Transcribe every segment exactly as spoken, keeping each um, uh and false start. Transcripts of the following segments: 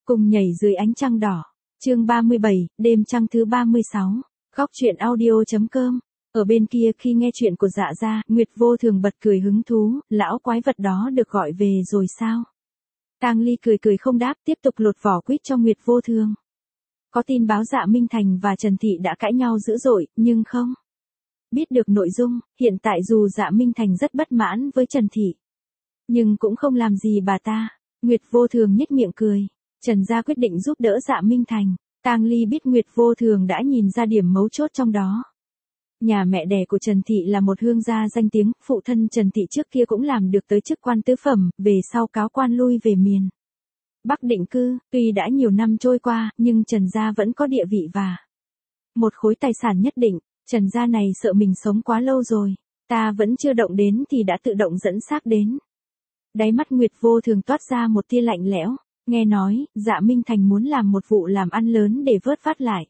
Cùng nhảy dưới ánh trăng đỏ. Chương ba mươi bảy, đêm trăng thứ ba mươi sáu. Góc truyện audio.com. Ở bên kia khi nghe chuyện của Dạ gia, Nguyệt Vô Thường bật cười hứng thú, lão quái vật đó được gọi về rồi sao? Tang Ly cười cười không đáp, tiếp tục lột vỏ quýt cho Nguyệt Vô Thường. Có tin báo Dạ Minh Thành và Trần Thị đã cãi nhau dữ dội, nhưng không biết được nội dung. Hiện tại dù Dạ Minh Thành rất bất mãn với Trần Thị, nhưng cũng không làm gì bà ta. Nguyệt Vô Thường nhếch miệng cười. Trần gia quyết định giúp đỡ Dạ Minh Thành. Tang Ly biết Nguyệt Vô Thường đã nhìn ra điểm mấu chốt trong đó. Nhà mẹ đẻ của Trần Thị là một hương gia danh tiếng, phụ thân Trần Thị trước kia cũng làm được tới chức quan tứ phẩm, về sau cáo quan lui về miền Bắc định cư. Tuy đã nhiều năm trôi qua, nhưng Trần gia vẫn có địa vị và một khối tài sản nhất định. Trần gia này sợ mình sống quá lâu rồi, ta vẫn chưa động đến thì đã tự động dẫn xác đến. Đáy mắt Nguyệt Vô Thường toát ra một tia lạnh lẽo. Nghe nói, Dạ Minh Thành muốn làm một vụ làm ăn lớn để vớt vát lại.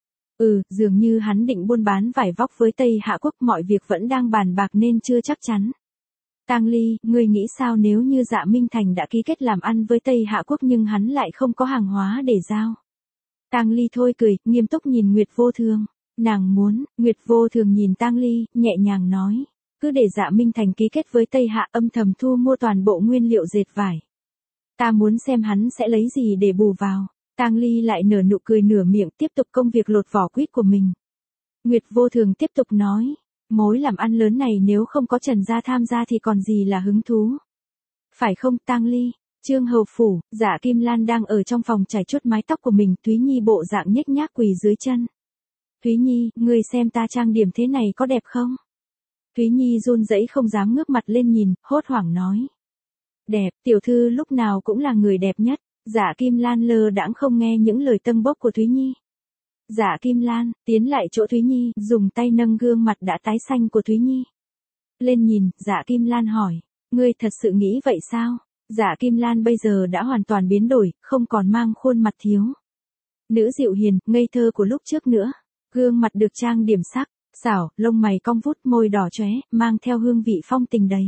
Ừ, dường như hắn định buôn bán vải vóc với Tây Hạ Quốc, mọi việc vẫn đang bàn bạc nên chưa chắc chắn. Tang Ly, ngươi nghĩ sao nếu như Dạ Minh Thành đã ký kết làm ăn với Tây Hạ Quốc nhưng hắn lại không có hàng hóa để giao? Tang Ly thôi cười, nghiêm túc nhìn Nguyệt Vô Thường. Nàng muốn. Nguyệt Vô Thường nhìn Tang Ly, nhẹ nhàng nói. Cứ để Dạ Minh Thành ký kết với Tây Hạ, âm thầm thu mua toàn bộ nguyên liệu dệt vải. Ta muốn xem hắn sẽ lấy gì để bù vào. Tang Ly lại nở nụ cười nửa miệng, tiếp tục công việc lột vỏ quýt của mình. Nguyệt Vô Thường tiếp tục nói. Mối làm ăn lớn này nếu không có Trần gia tham gia thì còn gì là hứng thú. Phải không Tang Ly? Trương Hầu Phủ, Dạ Kim Lan đang ở trong phòng chải chuốt mái tóc của mình, Thúy Nhi bộ dạng nhếch nhác quỳ dưới chân. Thúy Nhi, ngươi xem ta trang điểm thế này có đẹp không? Thúy Nhi run rẩy không dám ngước mặt lên nhìn, hốt hoảng nói. Đẹp, tiểu thư lúc nào cũng là người đẹp nhất. Dạ Kim Lan lơ đãng không nghe những lời tâng bốc của Thúy Nhi. Dạ Kim Lan, tiến lại chỗ Thúy Nhi, dùng tay nâng gương mặt đã tái xanh của Thúy Nhi lên nhìn. Dạ Kim Lan hỏi, ngươi thật sự nghĩ vậy sao? Dạ Kim Lan bây giờ đã hoàn toàn biến đổi, không còn mang khuôn mặt thiếu nữ dịu hiền, ngây thơ của lúc trước nữa. Gương mặt được trang điểm sắc sảo, lông mày cong vút, môi đỏ chóe, mang theo hương vị phong tình đầy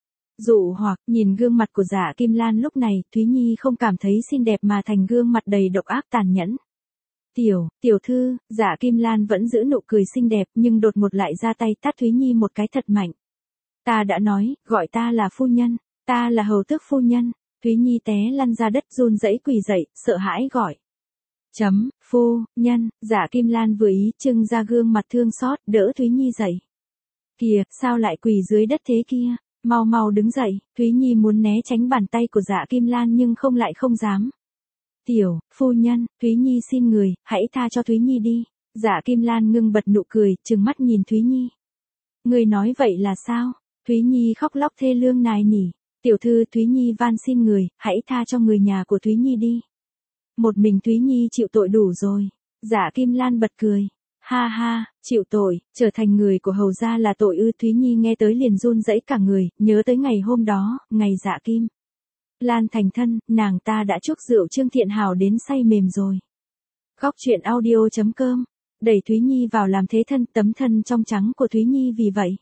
dụ hoặc. Nhìn gương mặt của Dạ Kim Lan lúc này, Thúy Nhi không cảm thấy xinh đẹp mà thành gương mặt đầy độc ác tàn nhẫn. Tiểu, tiểu thư, Dạ Kim Lan vẫn giữ nụ cười xinh đẹp nhưng đột ngột lại ra tay tát Thúy Nhi một cái thật mạnh. Ta đã nói, gọi ta là phu nhân, ta là hầu tước phu nhân. Thúy Nhi té lăn ra đất run rẩy quỳ dậy, sợ hãi gọi. Chấm, phu, nhân. Dạ Kim Lan vừa ý trưng ra gương mặt thương xót, đỡ Thúy Nhi dậy. Kìa, sao lại quỳ dưới đất thế kia? Mau mau đứng dậy. Thúy Nhi muốn né tránh bàn tay của Dạ Kim Lan nhưng không lại không dám. Tiểu, phu nhân, Thúy Nhi xin người, hãy tha cho Thúy Nhi đi. Dạ Kim Lan ngưng bật nụ cười, trừng mắt nhìn Thúy Nhi. Người nói vậy là sao? Thúy Nhi khóc lóc thê lương nài nỉ. Tiểu thư, Thúy Nhi van xin người, hãy tha cho người nhà của Thúy Nhi đi. Một mình Thúy Nhi chịu tội đủ rồi. Dạ Kim Lan bật cười. Ha ha, chịu tội, trở thành người của hầu gia là tội ư? Thúy Nhi nghe tới liền run rẩy cả người, nhớ tới ngày hôm đó, ngày Dạ Kim Lan thành thân, nàng ta đã chuốc rượu Trương Thiện Hào đến say mềm rồi. Góc truyện audio.com. Đẩy Thúy Nhi vào làm thế thân, tấm thân trong trắng của Thúy Nhi vì vậy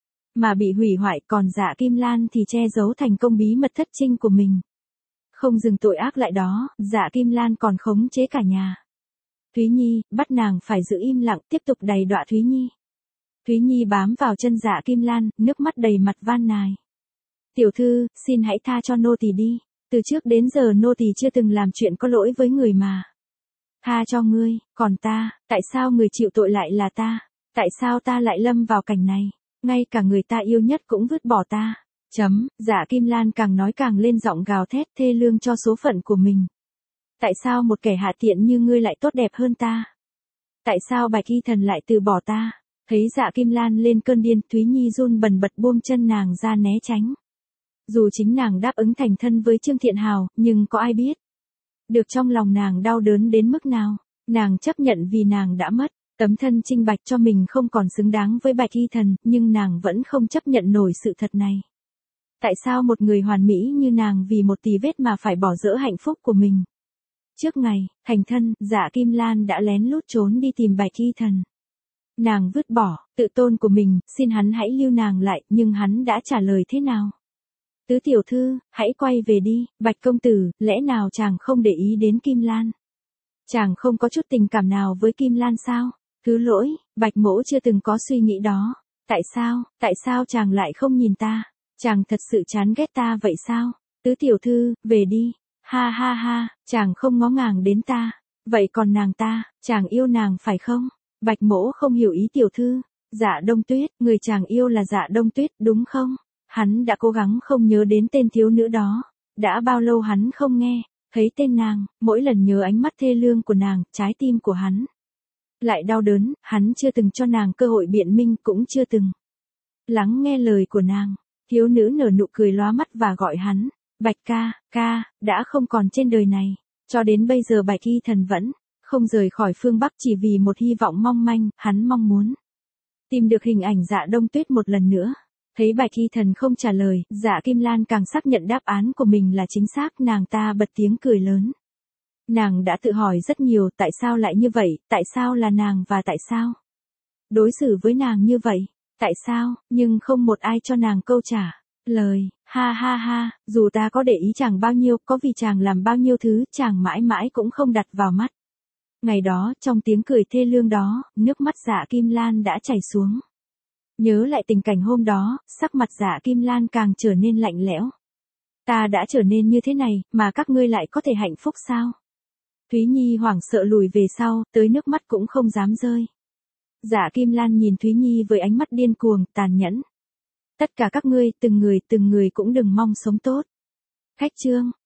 mà bị hủy hoại, còn Dạ Kim Lan thì che giấu thành công bí mật thất trinh của mình. Không dừng tội ác lại đó, Dạ Kim Lan còn khống chế cả nhà Thúy Nhi, bắt nàng phải giữ im lặng, tiếp tục đày đọa Thúy Nhi. Thúy Nhi bám vào chân Dạ Kim Lan, nước mắt đầy mặt van nài. Tiểu thư, xin hãy tha cho nô tỳ đi. Từ trước đến giờ nô tỳ chưa từng làm chuyện có lỗi với người mà. Tha cho ngươi, còn ta, tại sao người chịu tội lại là ta? Tại sao ta lại lâm vào cảnh này? Ngay cả người ta yêu nhất cũng vứt bỏ ta. Chấm, Dạ Kim Lan càng nói càng lên giọng gào thét thê lương cho số phận của mình. Tại sao một kẻ hạ tiện như ngươi lại tốt đẹp hơn ta? Tại sao Bạch Y Thần lại từ bỏ ta? Thấy Dạ Kim Lan lên cơn điên, Thúy Nhi run bần bật buông chân nàng ra né tránh. Dù chính nàng đáp ứng thành thân với Trương Thiện Hào, nhưng có ai biết được trong lòng nàng đau đớn đến mức nào? Nàng chấp nhận vì nàng đã mất tấm thân trinh bạch cho mình không còn xứng đáng với Bạch Y Thần, nhưng nàng vẫn không chấp nhận nổi sự thật này. Tại sao một người hoàn mỹ như nàng vì một tì vết mà phải bỏ dỡ hạnh phúc của mình? Trước ngày thành thân, Dạ Kim Lan đã lén lút trốn đi tìm Bạch Y Thần. Nàng vứt bỏ tự tôn của mình, xin hắn hãy lưu nàng lại, nhưng hắn đã trả lời thế nào? Tứ tiểu thư, hãy quay về đi, Bạch công tử, lẽ nào chàng không để ý đến Kim Lan? Chàng không có chút tình cảm nào với Kim Lan sao? Thứ lỗi, Bạch mỗ chưa từng có suy nghĩ đó. Tại sao, tại sao chàng lại không nhìn ta? Chàng thật sự chán ghét ta vậy sao? Tứ tiểu thư, về đi. Ha ha ha, chàng không ngó ngàng đến ta. Vậy còn nàng ta, chàng yêu nàng phải không? Bạch mỗ không hiểu ý tiểu thư. Dạ Đông Tuyết, người chàng yêu là Dạ Đông Tuyết đúng không? Hắn đã cố gắng không nhớ đến tên thiếu nữ đó. Đã bao lâu hắn không nghe, thấy tên nàng, mỗi lần nhớ ánh mắt thê lương của nàng, trái tim của hắn lại đau đớn, hắn chưa từng cho nàng cơ hội biện minh, cũng chưa từng lắng nghe lời của nàng. Thiếu nữ nở nụ cười lóa mắt và gọi hắn, Bạch ca, ca, đã không còn trên đời này. Cho đến bây giờ Bạch Y Thần vẫn không rời khỏi phương Bắc chỉ vì một hy vọng mong manh, hắn mong muốn tìm được hình ảnh Dạ Đông Tuyết một lần nữa. Thấy Bạch Y Thần không trả lời, Dạ Kim Lan càng xác nhận đáp án của mình là chính xác, nàng ta bật tiếng cười lớn. Nàng đã tự hỏi rất nhiều, tại sao lại như vậy, tại sao là nàng và tại sao đối xử với nàng như vậy, tại sao, nhưng không một ai cho nàng câu trả lời. Ha ha ha, dù ta có để ý chàng bao nhiêu, có vì chàng làm bao nhiêu thứ, chàng mãi mãi cũng không đặt vào mắt. Ngày đó, trong tiếng cười thê lương đó, nước mắt Dạ Kim Lan đã chảy xuống. Nhớ lại tình cảnh hôm đó, sắc mặt Dạ Kim Lan càng trở nên lạnh lẽo. Ta đã trở nên như thế này, mà các ngươi lại có thể hạnh phúc sao? Thúy Nhi hoảng sợ lùi về sau, tới nước mắt cũng không dám rơi. Dạ Kim Lan nhìn Thúy Nhi với ánh mắt điên cuồng, tàn nhẫn. Tất cả các ngươi, từng người từng người cũng đừng mong sống tốt. Khách trương.